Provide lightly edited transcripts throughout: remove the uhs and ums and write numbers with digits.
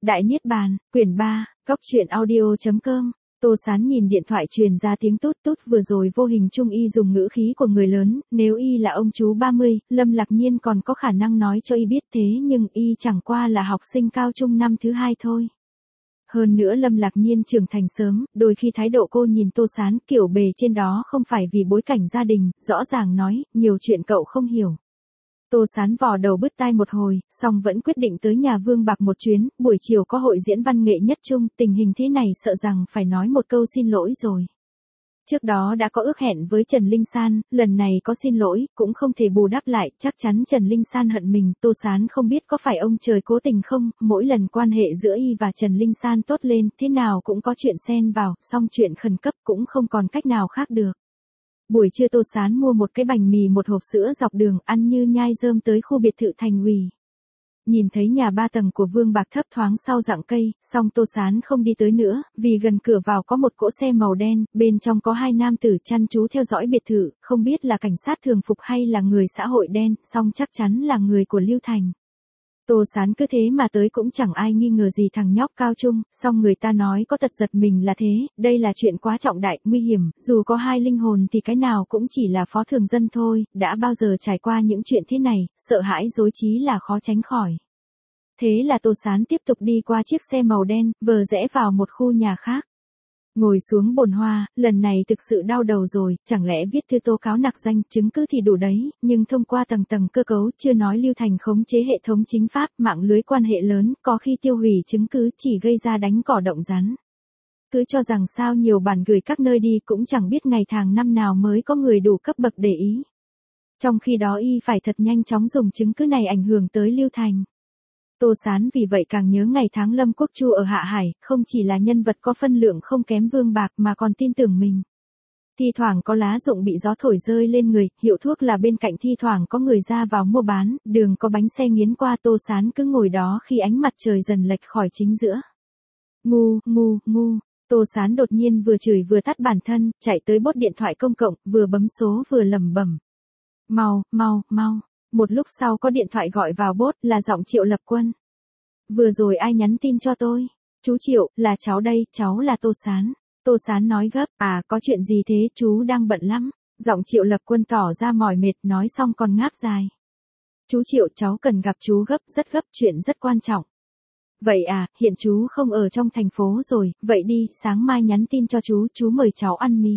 Đại Niết Bàn, quyển 3, Góc truyện audio.com. Tô Sán nhìn điện thoại truyền ra tiếng tút tút vừa rồi vô hình chung y dùng ngữ khí của người lớn, nếu y là ông chú 30, Lâm Lạc Nhiên còn có khả năng nói cho y biết thế nhưng y chẳng qua là học sinh cao trung năm thứ 2 thôi. Hơn nữa Lâm Lạc Nhiên trưởng thành sớm, đôi khi thái độ cô nhìn Tô Sán kiểu bề trên đó không phải vì bối cảnh gia đình, rõ ràng nói, nhiều chuyện cậu không hiểu. Tô Sán vò đầu bứt tai một hồi, xong vẫn quyết định tới nhà Vương Bạc một chuyến, buổi chiều có hội diễn văn nghệ nhất trung, tình hình thế này sợ rằng phải nói một câu xin lỗi rồi. Trước đó đã có ước hẹn với Trần Linh San, lần này có xin lỗi, cũng không thể bù đắp lại, chắc chắn Trần Linh San hận mình, Tô Sán không biết có phải ông trời cố tình không, mỗi lần quan hệ giữa y và Trần Linh San tốt lên, thế nào cũng có chuyện xen vào, xong chuyện khẩn cấp cũng không còn cách nào khác được. Buổi trưa Tô Sán mua một cái bánh mì một hộp sữa dọc đường ăn như nhai rơm tới khu biệt thự thành ủy. Nhìn thấy nhà 3 tầng của Vương Bạc thấp thoáng sau rặng cây, xong Tô Sán không đi tới nữa, vì gần cửa vào có một cỗ xe màu đen, bên trong có 2 nam tử chăm chú theo dõi biệt thự, không biết là cảnh sát thường phục hay là người xã hội đen, xong chắc chắn là người của Lưu Thành. Tô Sán cứ thế mà tới cũng chẳng ai nghi ngờ gì thằng nhóc cao trung, xong người ta nói có tật giật mình là thế, đây là chuyện quá trọng đại, nguy hiểm, dù có 2 linh hồn thì cái nào cũng chỉ là phó thường dân thôi, đã bao giờ trải qua những chuyện thế này, sợ hãi rối trí là khó tránh khỏi. Thế là Tô Sán tiếp tục đi qua chiếc xe màu đen, vờ rẽ vào một khu nhà khác. Ngồi xuống bồn hoa, lần này thực sự đau đầu rồi, chẳng lẽ viết thư tố cáo nặc danh, chứng cứ thì đủ đấy, nhưng thông qua tầng tầng cơ cấu, chưa nói Lưu Thành khống chế hệ thống chính pháp, mạng lưới quan hệ lớn, có khi tiêu hủy chứng cứ chỉ gây ra đánh cỏ động rắn. Cứ cho rằng sao nhiều bản gửi các nơi đi cũng chẳng biết ngày tháng năm nào mới có người đủ cấp bậc để ý. Trong khi đó y phải thật nhanh chóng dùng chứng cứ này ảnh hưởng tới Lưu Thành. Tô Sán vì vậy càng nhớ ngày tháng Lâm Quốc Chu ở Hạ Hải, không chỉ là nhân vật có phân lượng không kém Vương Bạc mà còn tin tưởng mình. Thi thoảng có lá rụng bị gió thổi rơi lên người, hiệu thuốc là bên cạnh, thi thoảng có người ra vào mua bán, đường có bánh xe nghiến qua, Tô Sán cứ ngồi đó khi ánh mặt trời dần lệch khỏi chính giữa. Ngu, Tô Sán đột nhiên vừa chửi vừa tắt bản thân, chạy tới bốt điện thoại công cộng, vừa bấm số vừa lẩm bẩm. Mau. Một lúc sau có điện thoại gọi vào bốt, là giọng Triệu Lập Quân. Vừa rồi ai nhắn tin cho tôi? Chú Triệu, là cháu đây, cháu là Tô Sán. Tô Sán nói gấp, có chuyện gì thế, chú đang bận lắm. Giọng Triệu Lập Quân tỏ ra mỏi mệt, nói xong còn ngáp dài. Chú Triệu, cháu cần gặp chú gấp, rất gấp, chuyện rất quan trọng. Vậy hiện chú không ở trong thành phố rồi, vậy đi, sáng mai nhắn tin cho chú mời cháu ăn mì.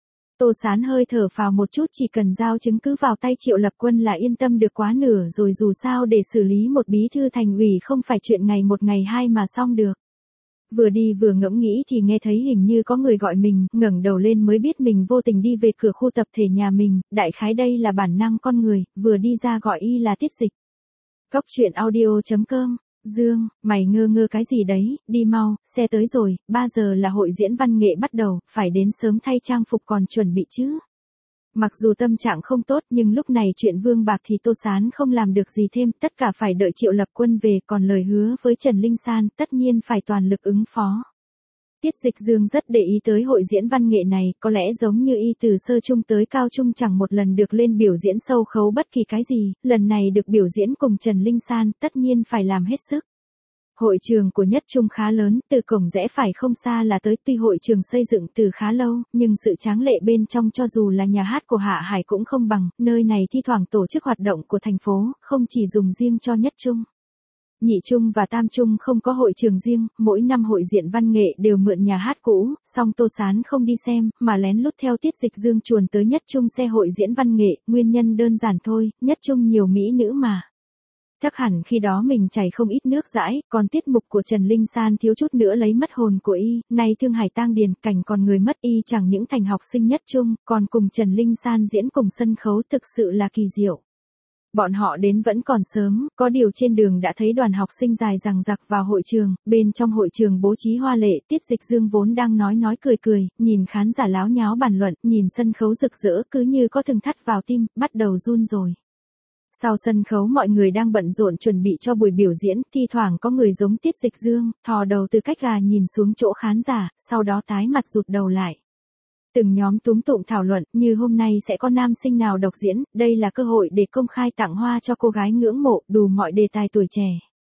Tô Sán hơi thở phào một chút, chỉ cần giao chứng cứ vào tay Triệu Lập Quân là yên tâm được quá nửa rồi, dù sao để xử lý một bí thư thành ủy không phải chuyện ngày một ngày hai mà xong được. Vừa đi vừa ngẫm nghĩ thì nghe thấy hình như có người gọi mình, ngẩng đầu lên mới biết mình vô tình đi về cửa khu tập thể nhà mình, đại khái đây là bản năng con người, vừa đi ra gọi y là Tiết Dịch. Góc truyện audio.com. Dương, mày ngơ cái gì đấy, đi mau, xe tới rồi, 3 giờ là hội diễn văn nghệ bắt đầu, phải đến sớm thay trang phục còn chuẩn bị chứ. Mặc dù tâm trạng không tốt nhưng lúc này chuyện Vương Bạc thì Tô Sán không làm được gì thêm, tất cả phải đợi Triệu Lập Quân về, còn lời hứa với Trần Linh San tất nhiên phải toàn lực ứng phó. Tiết Dịch Dương rất để ý tới hội diễn văn nghệ này, có lẽ giống như y từ sơ trung tới cao trung chẳng một lần được lên biểu diễn sâu khấu bất kỳ cái gì, lần này được biểu diễn cùng Trần Linh San, tất nhiên phải làm hết sức. Hội trường của nhất trung khá lớn, từ cổng rẽ phải không xa là tới, tuy hội trường xây dựng từ khá lâu, nhưng sự tráng lệ bên trong cho dù là nhà hát của Hạ Hải cũng không bằng, nơi này thi thoảng tổ chức hoạt động của thành phố, không chỉ dùng riêng cho nhất trung. Nhị trung và tam trung không có hội trường riêng, mỗi năm hội diễn văn nghệ đều mượn nhà hát cũ, song Tô Sán không đi xem, mà lén lút theo Tiết Dịch Dương chuồn tới nhất trung xe hội diễn văn nghệ, nguyên nhân đơn giản thôi, nhất trung nhiều mỹ nữ mà. Chắc hẳn khi đó mình chảy không ít nước dãi, còn tiết mục của Trần Linh San thiếu chút nữa lấy mất hồn của y, nay Thương Hải tang điền, cảnh còn người mất, y chẳng những thành học sinh nhất trung, còn cùng Trần Linh San diễn cùng sân khấu, thực sự là kỳ diệu. Bọn họ đến vẫn còn sớm, có điều trên đường đã thấy đoàn học sinh dài dằng dặc vào hội trường, bên trong hội trường bố trí hoa lệ, Tiết Dịch Dương vốn đang nói cười, nhìn khán giả láo nháo bàn luận, nhìn sân khấu rực rỡ cứ như có thừng thắt vào tim, bắt đầu run rồi. Sau sân khấu mọi người đang bận rộn chuẩn bị cho buổi biểu diễn, thi thoảng có người giống Tiết Dịch Dương, thò đầu từ cách gà nhìn xuống chỗ khán giả, sau đó tái mặt rụt đầu lại. Từng nhóm túm tụm thảo luận, như hôm nay sẽ có nam sinh nào độc diễn, đây là cơ hội để công khai tặng hoa cho cô gái ngưỡng mộ, đủ mọi đề tài tuổi trẻ.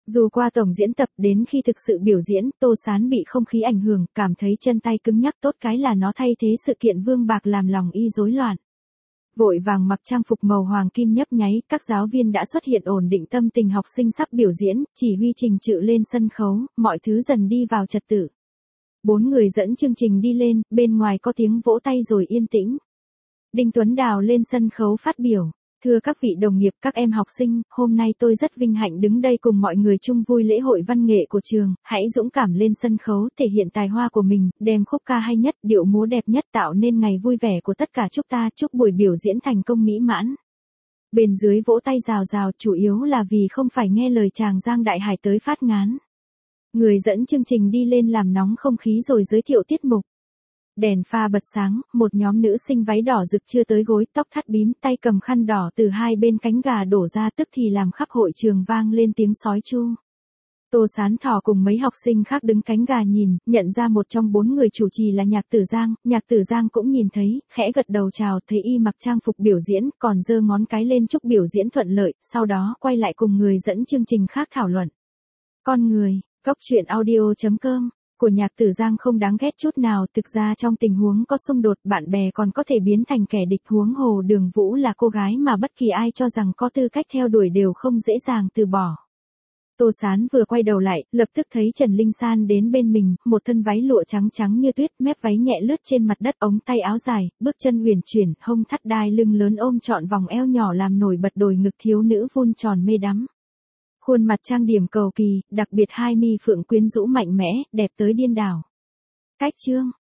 Dù qua tổng diễn tập đến khi thực sự biểu diễn, Tô Sán bị không khí ảnh hưởng, cảm thấy chân tay cứng nhắc, tốt cái là nó thay thế sự kiện vương bạc làm lòng y rối loạn. Vội vàng mặc trang phục màu hoàng kim nhấp nháy, các giáo viên đã xuất hiện ổn định tâm tình học sinh sắp biểu diễn, chỉ huy trình tự lên sân khấu, mọi thứ dần đi vào trật tự. 4 người dẫn chương trình đi lên, bên ngoài có tiếng vỗ tay rồi yên tĩnh. Đinh Tuấn Đào lên sân khấu phát biểu. Thưa các vị đồng nghiệp, các em học sinh, hôm nay tôi rất vinh hạnh đứng đây cùng mọi người chung vui lễ hội văn nghệ của trường, hãy dũng cảm lên sân khấu thể hiện tài hoa của mình, đem khúc ca hay nhất, điệu múa đẹp nhất tạo nên ngày vui vẻ của tất cả chúc buổi biểu diễn thành công mỹ mãn. Bên dưới vỗ tay rào rào, chủ yếu là vì không phải nghe lời chàng Giang Đại Hải tới phát ngán. Người dẫn chương trình đi lên làm nóng không khí rồi giới thiệu tiết mục. Đèn pha bật sáng, một nhóm nữ sinh váy đỏ rực chưa tới gối, tóc thắt bím, tay cầm khăn đỏ từ hai bên cánh gà đổ ra, tức thì làm khắp hội trường vang lên tiếng sói chu. Tô Sán Thỏ cùng mấy học sinh khác đứng cánh gà nhìn, nhận ra một trong 4 người chủ trì là Nhạc Tử Giang cũng nhìn thấy, khẽ gật đầu chào, thấy y mặc trang phục biểu diễn, còn giơ ngón cái lên chúc biểu diễn thuận lợi, sau đó quay lại cùng người dẫn chương trình khác thảo luận. Con người, góc truyện audio.com của Nhạc Tử Giang không đáng ghét chút nào, thực ra trong tình huống có xung đột, bạn bè còn có thể biến thành kẻ địch, huống hồ Đường Vũ là cô gái mà bất kỳ ai cho rằng có tư cách theo đuổi đều không dễ dàng từ bỏ. Tô Sán vừa quay đầu lại, lập tức thấy Trần Linh San đến bên mình, một thân váy lụa trắng trắng như tuyết, mép váy nhẹ lướt trên mặt đất, ống tay áo dài, bước chân uyển chuyển, hông thắt đai lưng lớn ôm trọn vòng eo nhỏ làm nổi bật đồi ngực thiếu nữ vun tròn mê đắm. Khuôn mặt trang điểm cầu kỳ, đặc biệt hai mi phượng quyến rũ mạnh mẽ, đẹp tới điên đảo. Cách chương